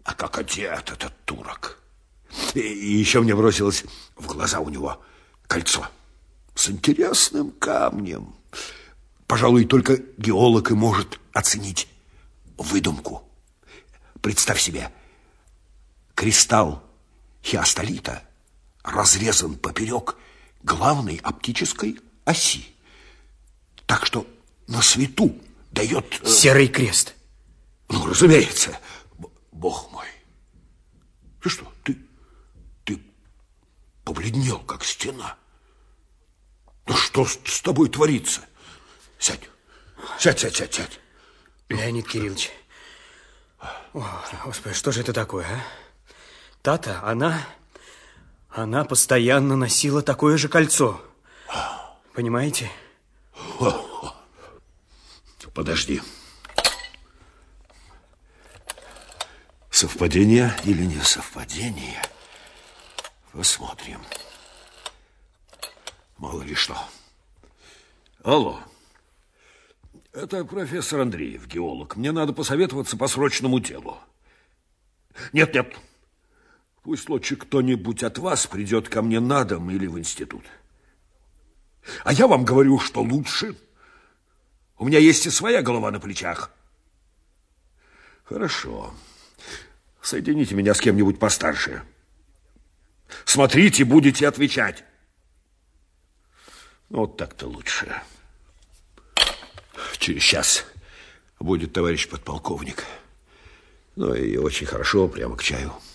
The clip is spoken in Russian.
А как одет этот турок. И еще мне бросилось в глаза у него кольцо с интересным камнем. Пожалуй, только геолог и может оценить выдумку. Представь себе, кристалл хиастолита разрезан поперек главной оптической оси. Так что на свету дает... Серый крест. Ну, разумеется. Бог мой. Ты что, ты побледнел, как стена. Ну, что с тобой творится? Сядь. Сядь. Леонид Кириллович. О, Господи, что же это такое, а? Тата, она постоянно носила такое же кольцо. Понимаете? Подожди. Совпадение или не совпадение? Посмотрим. Мало ли что. Алло. Это профессор Андреев, геолог. Мне надо посоветоваться по срочному делу. Нет. Пусть лучше кто-нибудь от вас придет ко мне на дом или в институт. А я вам говорю, что лучше. У меня есть и своя голова на плечах. Хорошо. Соедините меня с кем-нибудь постарше. Смотрите, будете отвечать. Вот так-то лучше. Через час будет товарищ подполковник. Ну и очень хорошо, прямо к чаю.